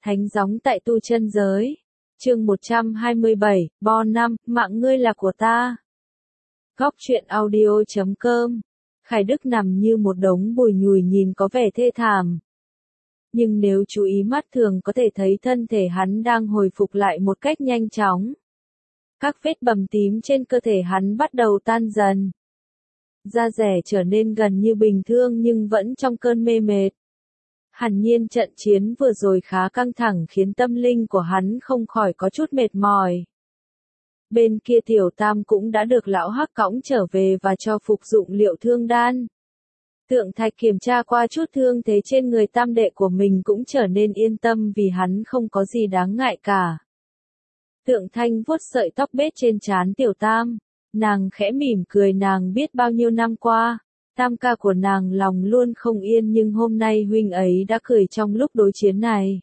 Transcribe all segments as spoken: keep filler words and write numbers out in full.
Thánh gióng tại tu chân giới. Chương một trăm hai mươi bảy, Bo năm, mạng ngươi là của ta. Góc truyện audio chấm com. Khải Đức nằm như một đống bùi nhùi nhìn có vẻ thê thảm. Nhưng nếu chú ý mắt thường có thể thấy thân thể hắn đang hồi phục lại một cách nhanh chóng. Các vết bầm tím trên cơ thể hắn bắt đầu tan dần. Da dẻ trở nên gần như bình thường nhưng vẫn trong cơn mê mệt. Hẳn nhiên trận chiến vừa rồi khá căng thẳng khiến tâm linh của hắn không khỏi có chút mệt mỏi. Bên kia Tiểu Tam cũng đã được lão Hắc cõng trở về và cho phục dụng liệu thương đan. Tượng Thạch kiểm tra qua chút thương thế trên người tam đệ của mình cũng trở nên yên tâm vì hắn không có gì đáng ngại cả. Tượng Thanh vuốt sợi tóc bết trên trán Tiểu Tam, nàng khẽ mỉm cười, nàng biết bao nhiêu năm qua, Tam ca của nàng lòng luôn không yên nhưng hôm nay huynh ấy đã cười trong lúc đối chiến này.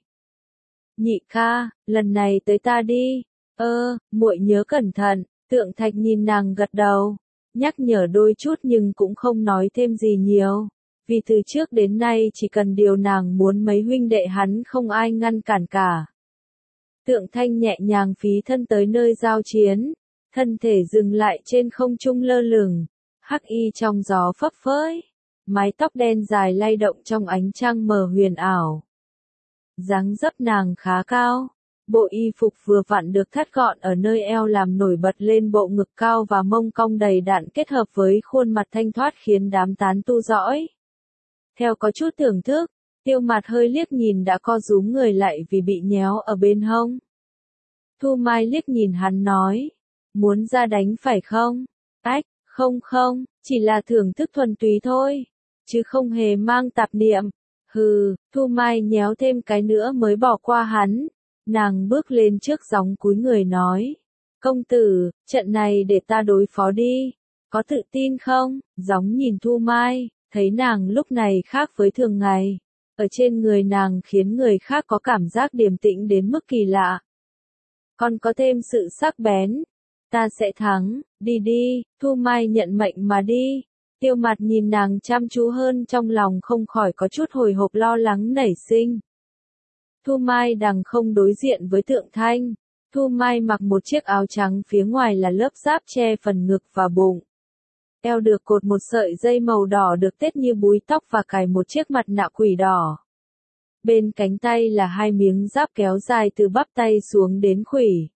Nhị ca, lần này tới ta đi. Ơ, muội nhớ cẩn thận. Tượng Thạch nhìn nàng gật đầu, nhắc nhở đôi chút nhưng cũng không nói thêm gì nhiều, vì từ trước đến nay chỉ cần điều nàng muốn mấy huynh đệ hắn không ai ngăn cản cả. Tượng Thanh nhẹ nhàng phí thân tới nơi giao chiến, thân thể dừng lại trên không trung lơ lửng, hắc y trong gió phấp phới, mái tóc đen dài lay động trong ánh trăng mờ huyền ảo. Dáng dấp nàng khá cao, bộ y phục vừa vặn được thắt gọn ở nơi eo làm nổi bật lên bộ ngực cao và mông cong đầy đặn kết hợp với khuôn mặt thanh thoát khiến đám tán tu dõi theo có chút thưởng thức. Tiêu Mạt hơi liếc nhìn đã co rúm người lại vì bị nhéo ở bên hông. Thu Mai liếc nhìn hắn nói, muốn ra đánh phải không? Ách, không không, chỉ là thưởng thức thuần túy thôi, chứ không hề mang tạp niệm. Hừ, Thu Mai nhéo thêm cái nữa mới bỏ qua hắn. Nàng bước lên trước gióng cúi người nói, công tử, trận này để ta đối phó đi, có tự tin không? Gióng nhìn Thu Mai, thấy nàng lúc này khác với thường ngày, ở trên người nàng khiến người khác có cảm giác điềm tĩnh đến mức kỳ lạ. Còn có thêm sự sắc bén, ta sẽ thắng, đi đi. Thu Mai nhận mệnh mà đi. Tiêu Mạt nhìn nàng chăm chú hơn, trong lòng không khỏi có chút hồi hộp lo lắng nảy sinh. Thu Mai đằng không đối diện với Tượng Thanh. Thu Mai mặc một chiếc áo trắng, phía ngoài là lớp giáp che phần ngực và bụng. Eo được cột một sợi dây màu đỏ được tết như búi tóc và cài một chiếc mặt nạ quỷ đỏ. Bên cánh tay là hai miếng giáp kéo dài từ bắp tay xuống đến khuỷu.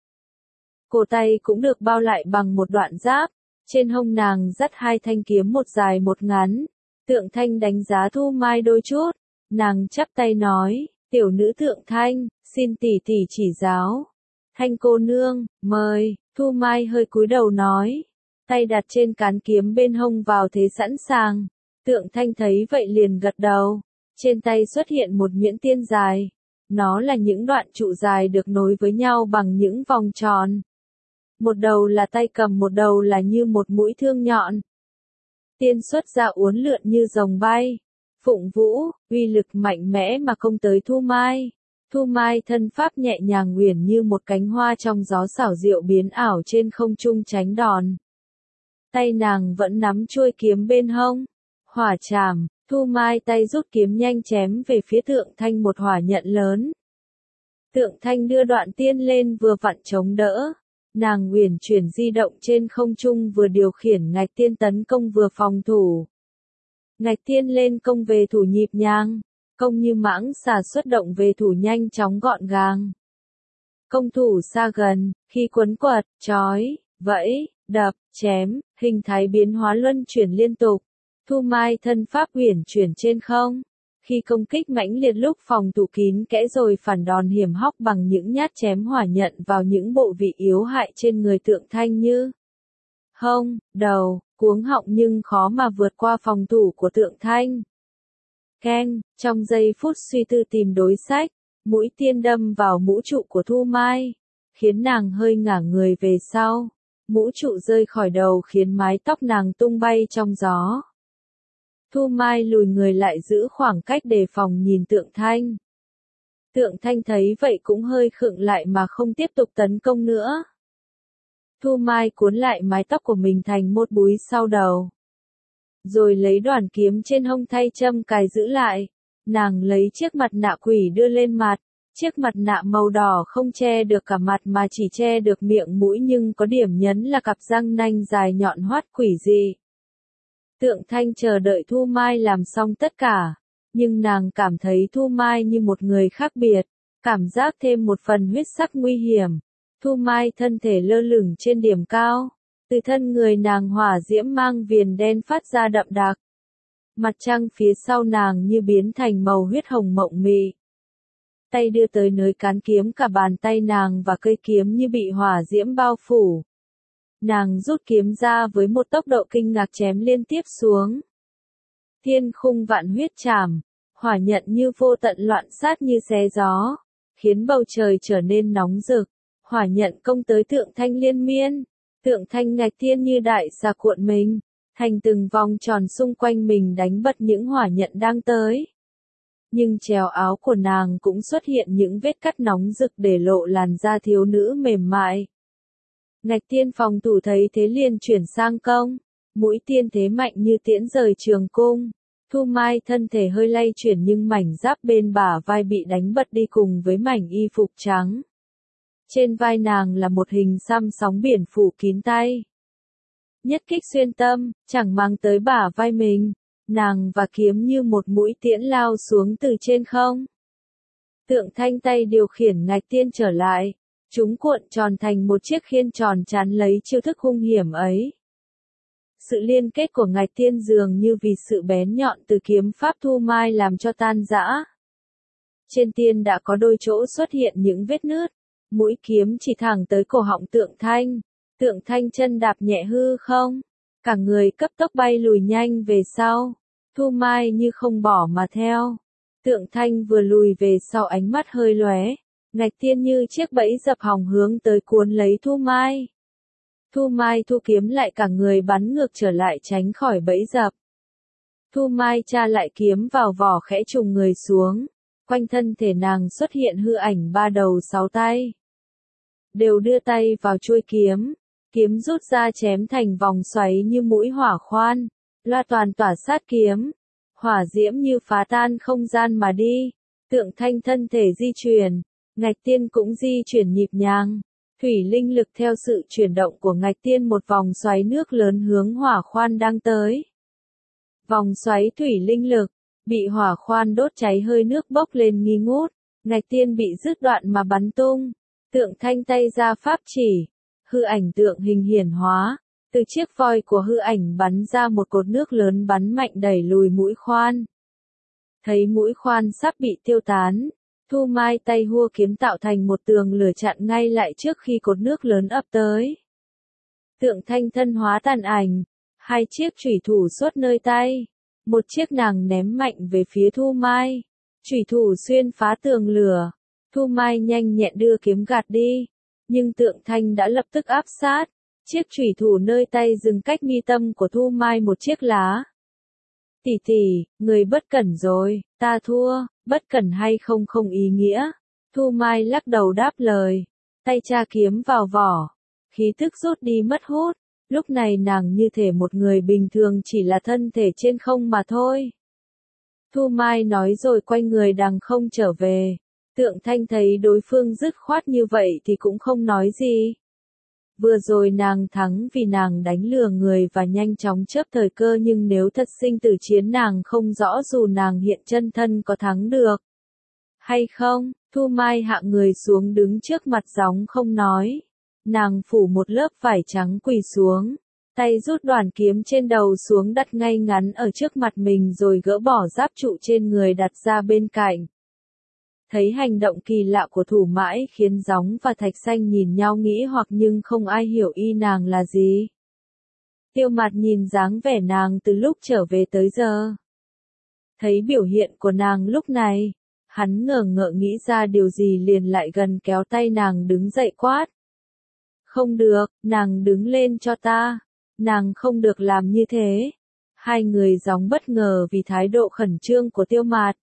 Cổ tay cũng được bao lại bằng một đoạn giáp. Trên hông nàng dắt hai thanh kiếm, một dài một ngắn. Tượng Thanh đánh giá Thu Mai đôi chút. Nàng chắp tay nói, tiểu nữ Tượng Thanh, xin tỷ tỷ chỉ giáo. Thanh cô nương, mời. Thu Mai hơi cúi đầu nói, tay đặt trên cán kiếm bên hông vào thế sẵn sàng. Tượng Thanh thấy vậy liền gật đầu. Trên tay xuất hiện một nhuyễn tiên dài. Nó là những đoạn trụ dài được nối với nhau bằng những vòng tròn. Một đầu là tay cầm, một đầu là như một mũi thương nhọn. Tiên xuất ra uốn lượn như rồng bay, phụng vũ, uy lực mạnh mẽ mà công tới Thu Mai. Thu Mai thân pháp nhẹ nhàng uyển như một cánh hoa trong gió, xảo diệu biến ảo trên không trung tránh đòn. Tay nàng vẫn nắm chuôi kiếm bên hông. Hỏa trảm. Thu Mai tay rút kiếm nhanh chém về phía Tượng Thanh một hỏa nhận lớn. Tượng Thanh đưa đoạn tiên lên vừa vặn chống đỡ. Nàng uyển chuyển di động trên không trung, vừa điều khiển ngạch tiên tấn công vừa phòng thủ. Ngạch tiên lên công về thủ nhịp nhàng, công như mãng xà xuất động về thủ nhanh chóng gọn gàng. Công thủ xa gần, khi quấn quật, trói, vẫy, đập, chém, hình thái biến hóa luân chuyển liên tục. Thu Mai thân pháp uyển chuyển trên không. Khi công kích mãnh liệt lúc phòng thủ kín kẽ rồi phản đòn hiểm hóc bằng những nhát chém hỏa nhận vào những bộ vị yếu hại trên người Tượng Thanh như hông, đầu, cuống họng, nhưng khó mà vượt qua phòng thủ của Tượng Thanh. Keng, trong giây phút suy tư tìm đối sách, mũi tiên đâm vào mũ trụ của Thu Mai, khiến nàng hơi ngả người về sau. Mũ trụ rơi khỏi đầu khiến mái tóc nàng tung bay trong gió. Thu Mai lùi người lại giữ khoảng cách đề phòng nhìn Tượng Thanh. Tượng Thanh thấy vậy cũng hơi khựng lại mà không tiếp tục tấn công nữa. Thu Mai cuốn lại mái tóc của mình thành một búi sau đầu. Rồi lấy đoàn kiếm trên hông thay châm cài giữ lại. Nàng lấy chiếc mặt nạ quỷ đưa lên mặt. Chiếc mặt nạ màu đỏ không che được cả mặt mà chỉ che được miệng mũi, nhưng có điểm nhấn là cặp răng nanh dài nhọn hoắt quỷ dị. Tượng Thanh chờ đợi Thu Mai làm xong tất cả, nhưng nàng cảm thấy Thu Mai như một người khác biệt, cảm giác thêm một phần huyết sắc nguy hiểm. Thu Mai thân thể lơ lửng trên điểm cao, từ thân người nàng hỏa diễm mang viền đen phát ra đậm đặc. Mặt trăng phía sau nàng như biến thành màu huyết hồng mộng mị. Tay đưa tới nơi cán kiếm, cả bàn tay nàng và cây kiếm như bị hỏa diễm bao phủ. Nàng rút kiếm ra với một tốc độ kinh ngạc chém liên tiếp xuống. Thiên khung vạn huyết trảm, hỏa nhận như vô tận loạn sát như xé gió, khiến bầu trời trở nên nóng rực. Hỏa nhận công tới Tượng Thanh liên miên, Tượng Thanh ngạch thiên như đại xà cuộn mình, thành từng vòng tròn xung quanh mình đánh bật những hỏa nhận đang tới. Nhưng trèo áo của nàng cũng xuất hiện những vết cắt nóng rực để lộ làn da thiếu nữ mềm mại. Ngạch Tiên phòng thủ thấy thế liền chuyển sang công, mũi tiên thế mạnh như tiễn rời trường cung. Thu Mai thân thể hơi lay chuyển nhưng mảnh giáp bên bả vai bị đánh bật đi cùng với mảnh y phục trắng. Trên vai nàng là một hình xăm sóng biển phủ kín tay. Nhất kích xuyên tâm, chẳng mang tới bả vai mình, nàng và kiếm như một mũi tiễn lao xuống từ trên không. Tượng Thanh tay điều khiển Ngạch Tiên trở lại, chúng cuộn tròn thành một chiếc khiên tròn chắn lấy chiêu thức hung hiểm ấy. Sự liên kết của Ngạch Tiên dường như vì sự bén nhọn từ kiếm pháp Thu Mai làm cho tan rã. Trên tiên đã có đôi chỗ xuất hiện những vết nứt, mũi kiếm chỉ thẳng tới cổ họng Tượng Thanh. Tượng Thanh chân đạp nhẹ hư không, cả người cấp tốc bay lùi nhanh về sau. Thu Mai như không bỏ mà theo. Tượng Thanh vừa lùi về sau ánh mắt hơi lóe, Ngạch Tiên như chiếc bẫy dập hỏng hướng tới cuốn lấy Thu Mai. Thu Mai thu kiếm lại, cả người bắn ngược trở lại tránh khỏi bẫy dập. Thu Mai tra lại kiếm vào vỏ khẽ trùng người xuống, quanh thân thể nàng xuất hiện hư ảnh ba đầu sáu tay. Đều đưa tay vào chuôi kiếm, kiếm rút ra chém thành vòng xoáy như mũi hỏa khoan, loa toàn tỏa sát kiếm. Hỏa diễm như phá tan không gian mà đi. Tượng Thanh thân thể di chuyển, Ngạch Tiên cũng di chuyển nhịp nhàng. Thủy linh lực theo sự chuyển động của Ngạch Tiên một vòng xoáy nước lớn hướng hỏa khoan đang tới. Vòng xoáy thủy linh lực, bị hỏa khoan đốt cháy, hơi nước bốc lên nghi ngút. Ngạch Tiên bị đứt đoạn mà bắn tung. Tượng Thanh tay ra pháp chỉ, hư ảnh tượng hình hiển hóa. Từ chiếc voi của hư ảnh bắn ra một cột nước lớn bắn mạnh đẩy lùi mũi khoan. Thấy mũi khoan sắp bị tiêu tán, Thu Mai tay hua kiếm tạo thành một tường lửa chặn ngay lại trước khi cột nước lớn ập tới. Tượng Thanh thân hóa tàn ảnh, hai chiếc chủy thủ xuất nơi tay, một chiếc nàng ném mạnh về phía Thu Mai. Chủy thủ xuyên phá tường lửa, Thu Mai nhanh nhẹn đưa kiếm gạt đi, nhưng Tượng Thanh đã lập tức áp sát. Chiếc chủy thủ nơi tay dừng cách mi tâm của Thu Mai một chiếc lá. Tỷ tỷ, người bất cẩn rồi, ta thua, bất cẩn hay không không ý nghĩa. Thu Mai lắc đầu đáp lời, tay tra kiếm vào vỏ, khí tức rút đi mất hút, lúc này nàng như thể một người bình thường, chỉ là thân thể trên không mà thôi. Thu Mai nói rồi quay người đằng không trở về. Tượng Thanh thấy đối phương dứt khoát như vậy thì cũng không nói gì. Vừa rồi nàng thắng vì nàng đánh lừa người và nhanh chóng chớp thời cơ, nhưng nếu thật sinh tử chiến nàng không rõ dù nàng hiện chân thân có thắng được hay không. Thu Mai hạ người xuống đứng trước mặt gióng không nói. Nàng phủ một lớp vải trắng quỳ xuống, tay rút đoàn kiếm trên đầu xuống đặt ngay ngắn ở trước mặt mình rồi gỡ bỏ giáp trụ trên người đặt ra bên cạnh. Thấy hành động kỳ lạ của Thủ Mãi khiến Gióng và Thạch Xanh nhìn nhau nghĩ hoặc, nhưng không ai hiểu ý nàng là gì. Tiêu Mạt nhìn dáng vẻ nàng từ lúc trở về tới giờ. Thấy biểu hiện của nàng lúc này, hắn ngờ ngợ nghĩ ra điều gì liền lại gần kéo tay nàng đứng dậy quát. Không được, nàng đứng lên cho ta. Nàng không được làm như thế. Hai người Gióng bất ngờ vì thái độ khẩn trương của Tiêu Mạt.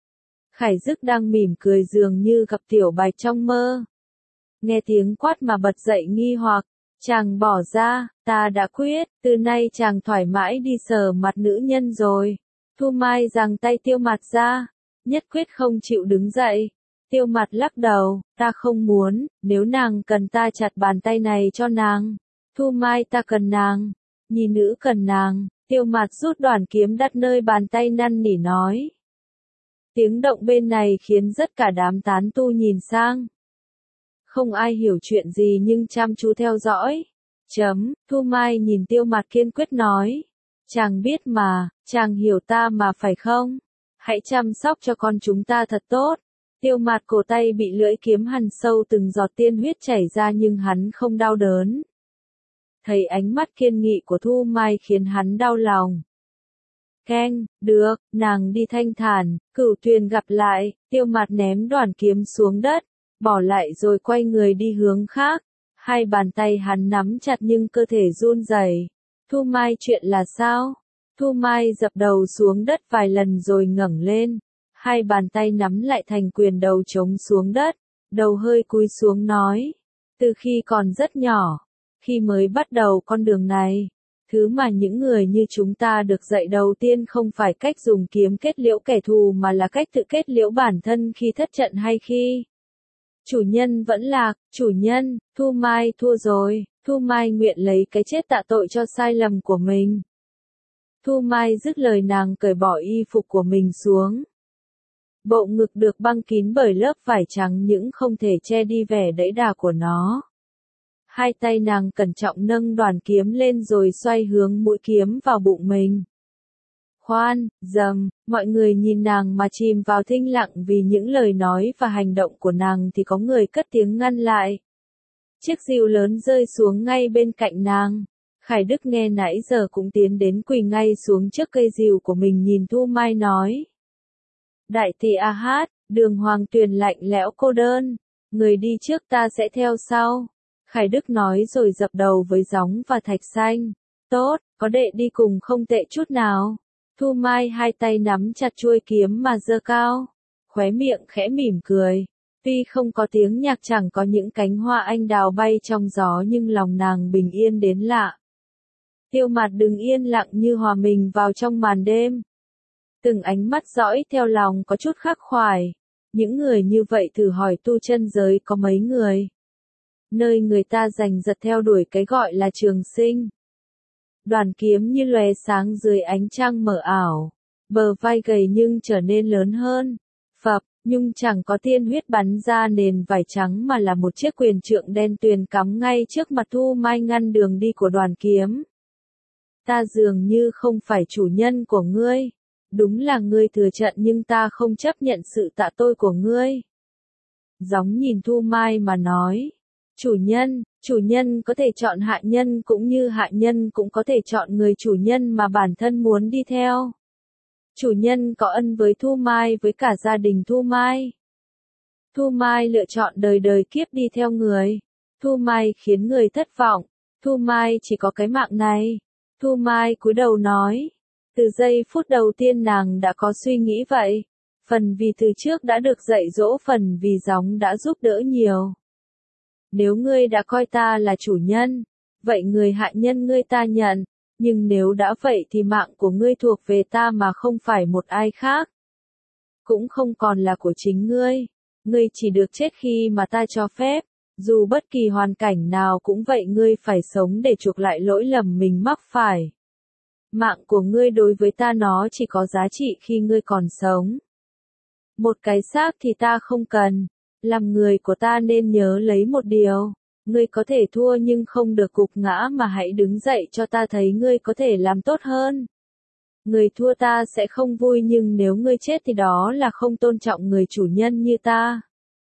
Khải Dức đang mỉm cười dường như gặp Tiểu Bạch trong mơ. Nghe tiếng quát mà bật dậy nghi hoặc, chàng bỏ ra, ta đã quyết, từ nay chàng thoải mái đi sờ mặt nữ nhân rồi. Thu Mai giằng tay Tiêu Mạt ra, nhất quyết không chịu đứng dậy. Tiêu Mạt lắc đầu, ta không muốn, nếu nàng cần ta chặt bàn tay này cho nàng. Thu Mai ta cần nàng, nhi nữ cần nàng. Tiêu Mạt rút đoàn kiếm đặt nơi bàn tay năn nỉ nói. Tiếng động bên này khiến rất cả đám tán tu nhìn sang. Không ai hiểu chuyện gì nhưng chăm chú theo dõi. Chấm, Thu Mai nhìn Tiêu Mạt kiên quyết nói. Chàng biết mà, chàng hiểu ta mà phải không? Hãy chăm sóc cho con chúng ta thật tốt. Tiêu Mạt cổ tay bị lưỡi kiếm hằn sâu từng giọt tiên huyết chảy ra nhưng hắn không đau đớn. Thấy ánh mắt kiên nghị của Thu Mai khiến hắn đau lòng. Keng, được, nàng đi thanh thản, Cửu Tuyền gặp lại, Tiêu Mạt ném đoàn kiếm xuống đất, bỏ lại rồi quay người đi hướng khác. Hai bàn tay hắn nắm chặt nhưng cơ thể run rẩy. Thu Mai chuyện là sao? Thu Mai dập đầu xuống đất vài lần rồi ngẩng lên. Hai bàn tay nắm lại thành quyền đầu chống xuống đất, đầu hơi cúi xuống nói. Từ khi còn rất nhỏ, khi mới bắt đầu con đường này, thứ mà những người như chúng ta được dạy đầu tiên không phải cách dùng kiếm kết liễu kẻ thù mà là cách tự kết liễu bản thân khi thất trận hay khi chủ nhân vẫn lạc. Chủ nhân, Thu Mai thua rồi, Thu Mai nguyện lấy cái chết tạ tội cho sai lầm của mình. Thu Mai dứt lời nàng cởi bỏ y phục của mình xuống. Bộ ngực được băng kín bởi lớp vải trắng những không thể che đi vẻ đẫy đà của nó. Hai tay nàng cẩn trọng nâng đoàn kiếm lên rồi xoay hướng mũi kiếm vào bụng mình. Khoan, dầm, mọi người nhìn nàng mà chìm vào thinh lặng vì những lời nói và hành động của nàng thì có người cất tiếng ngăn lại. Chiếc rìu lớn rơi xuống ngay bên cạnh nàng. Khải Đức nghe nãy giờ cũng tiến đến quỳ ngay xuống trước cây rìu của mình nhìn Thu Mai nói. Đại tỷ A Hát, Đường Hoàng Tuyền lạnh lẽo cô đơn, người đi trước ta sẽ theo sau. Khải Đức nói rồi dập đầu với Gióng và Thạch Xanh. Tốt, có đệ đi cùng không tệ chút nào. Thu Mai hai tay nắm chặt chuôi kiếm mà giơ cao, khóe miệng khẽ mỉm cười. Tuy không có tiếng nhạc chẳng có những cánh hoa anh đào bay trong gió nhưng lòng nàng bình yên đến lạ. Tiêu Mạt đứng yên lặng như hòa mình vào trong màn đêm. Từng ánh mắt dõi theo lòng có chút khắc khoải. Những người như vậy thử hỏi tu chân giới có mấy người. Nơi người ta giành giật theo đuổi cái gọi là trường sinh. Đoàn kiếm như lóe sáng dưới ánh trăng mờ ảo. Bờ vai gầy nhưng trở nên lớn hơn. Phập, nhưng chẳng có tiên huyết bắn ra nền vải trắng mà là một chiếc quyền trượng đen tuyền cắm ngay trước mặt Thu Mai ngăn đường đi của đoàn kiếm. Ta dường như không phải chủ nhân của ngươi. Đúng là ngươi thừa trận nhưng ta không chấp nhận sự tạ tội của ngươi. Gióng nhìn Thu Mai mà nói. Chủ nhân, chủ nhân có thể chọn hạ nhân cũng như hạ nhân cũng có thể chọn người chủ nhân mà bản thân muốn đi theo. Chủ nhân có ân với Thu Mai với cả gia đình Thu Mai. Thu Mai lựa chọn đời đời kiếp đi theo người. Thu Mai khiến người thất vọng. Thu Mai chỉ có cái mạng này. Thu Mai cúi đầu nói. Từ giây phút đầu tiên nàng đã có suy nghĩ vậy. Phần vì từ trước đã được dạy dỗ, phần vì Gióng đã giúp đỡ nhiều. Nếu ngươi đã coi ta là chủ nhân, vậy người hạ nhân ngươi ta nhận. Nhưng nếu đã vậy thì mạng của ngươi thuộc về ta mà không phải một ai khác. Cũng không còn là của chính ngươi. Ngươi chỉ được chết khi mà ta cho phép. Dù bất kỳ hoàn cảnh nào cũng vậy, ngươi phải sống để chuộc lại lỗi lầm mình mắc phải. Mạng của ngươi đối với ta nó chỉ có giá trị khi ngươi còn sống. Một cái xác thì ta không cần. Làm người của ta nên nhớ lấy một điều. Ngươi có thể thua nhưng không được gục ngã mà hãy đứng dậy cho ta thấy ngươi có thể làm tốt hơn. Người thua ta sẽ không vui nhưng nếu ngươi chết thì đó là không tôn trọng người chủ nhân như ta.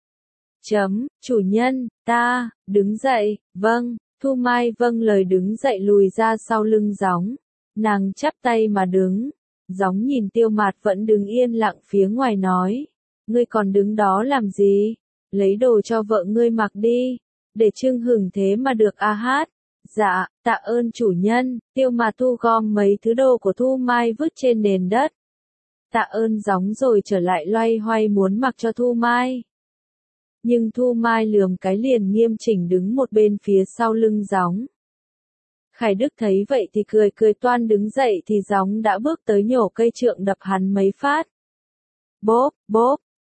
Chấm, chủ nhân, ta, đứng dậy, vâng, Thu Mai vâng lời đứng dậy lùi ra sau lưng Gióng. Nàng chắp tay mà đứng. Gióng nhìn Tiêu Mạt vẫn đứng yên lặng phía ngoài nói. Ngươi còn đứng đó làm gì? Lấy đồ cho vợ ngươi mặc đi. Để trưng hửng thế mà được A Hát. Dạ, tạ ơn chủ nhân. Tiêu Mạt thu gom mấy thứ đồ của Thu Mai vứt trên nền đất. Tạ ơn Gióng rồi trở lại loay hoay muốn mặc cho Thu Mai. Nhưng Thu Mai lườm cái liền nghiêm chỉnh đứng một bên phía sau lưng Gióng. Khải Đức thấy vậy thì cười cười toan đứng dậy thì Gióng đã bước tới nhổ cây trượng đập hắn mấy phát. Bốp, bốp,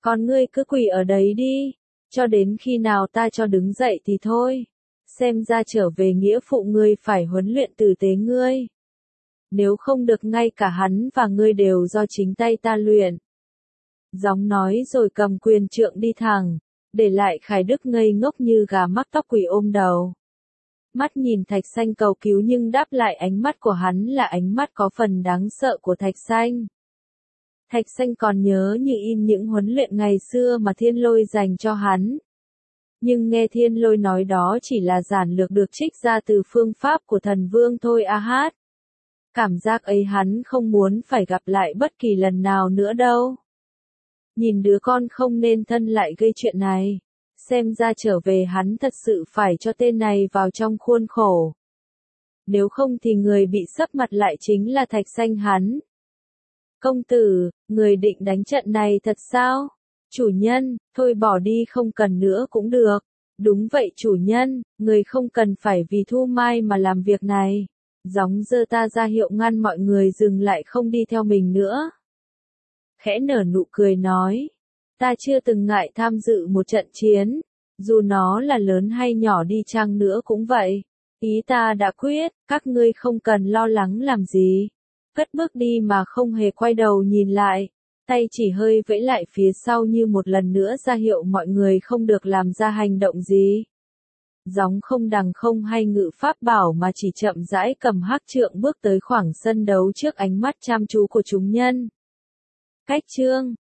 Còn ngươi cứ quỳ ở đấy đi, cho đến khi nào ta cho đứng dậy thì thôi. Xem ra trở về nghĩa phụ ngươi phải huấn luyện tử tế ngươi. Nếu không được ngay cả hắn và ngươi đều do chính tay ta luyện. Gióng nói rồi cầm quyền trượng đi thẳng, để lại Khải Đức ngây ngốc như gà mắc tóc quỳ ôm đầu. Mắt nhìn Thạch Sanh cầu cứu nhưng đáp lại ánh mắt của hắn là ánh mắt có phần đáng sợ của Thạch Sanh. Thạch Sanh còn nhớ như in những huấn luyện ngày xưa mà Thiên Lôi dành cho hắn. Nhưng nghe Thiên Lôi nói đó chỉ là giản lược được trích ra từ phương pháp của thần vương thôi a hát. Cảm giác ấy hắn không muốn phải gặp lại bất kỳ lần nào nữa đâu. Nhìn đứa con không nên thân lại gây chuyện này. Xem ra trở về hắn thật sự phải cho tên này vào trong khuôn khổ. Nếu không thì người bị sấp mặt lại chính là Thạch Sanh hắn. Công tử, người định đánh trận này thật sao? Chủ nhân, thôi bỏ đi không cần nữa cũng được. Đúng vậy chủ nhân, người không cần phải vì Thu Mai mà làm việc này. Gióng giơ ta ra hiệu ngăn mọi người dừng lại không đi theo mình nữa. Khẽ nở nụ cười nói. Ta chưa từng ngại tham dự một trận chiến. Dù nó là lớn hay nhỏ đi chăng nữa cũng vậy. Ý ta đã quyết, các ngươi không cần lo lắng làm gì. Cất bước đi mà không hề quay đầu nhìn lại. Tay chỉ hơi vẫy lại phía sau như một lần nữa ra hiệu mọi người không được làm ra hành động gì. Gióng không đằng không hay ngự pháp bảo mà chỉ chậm rãi cầm hắc trượng bước tới khoảng sân đấu trước ánh mắt chăm chú của chúng nhân. Cách chương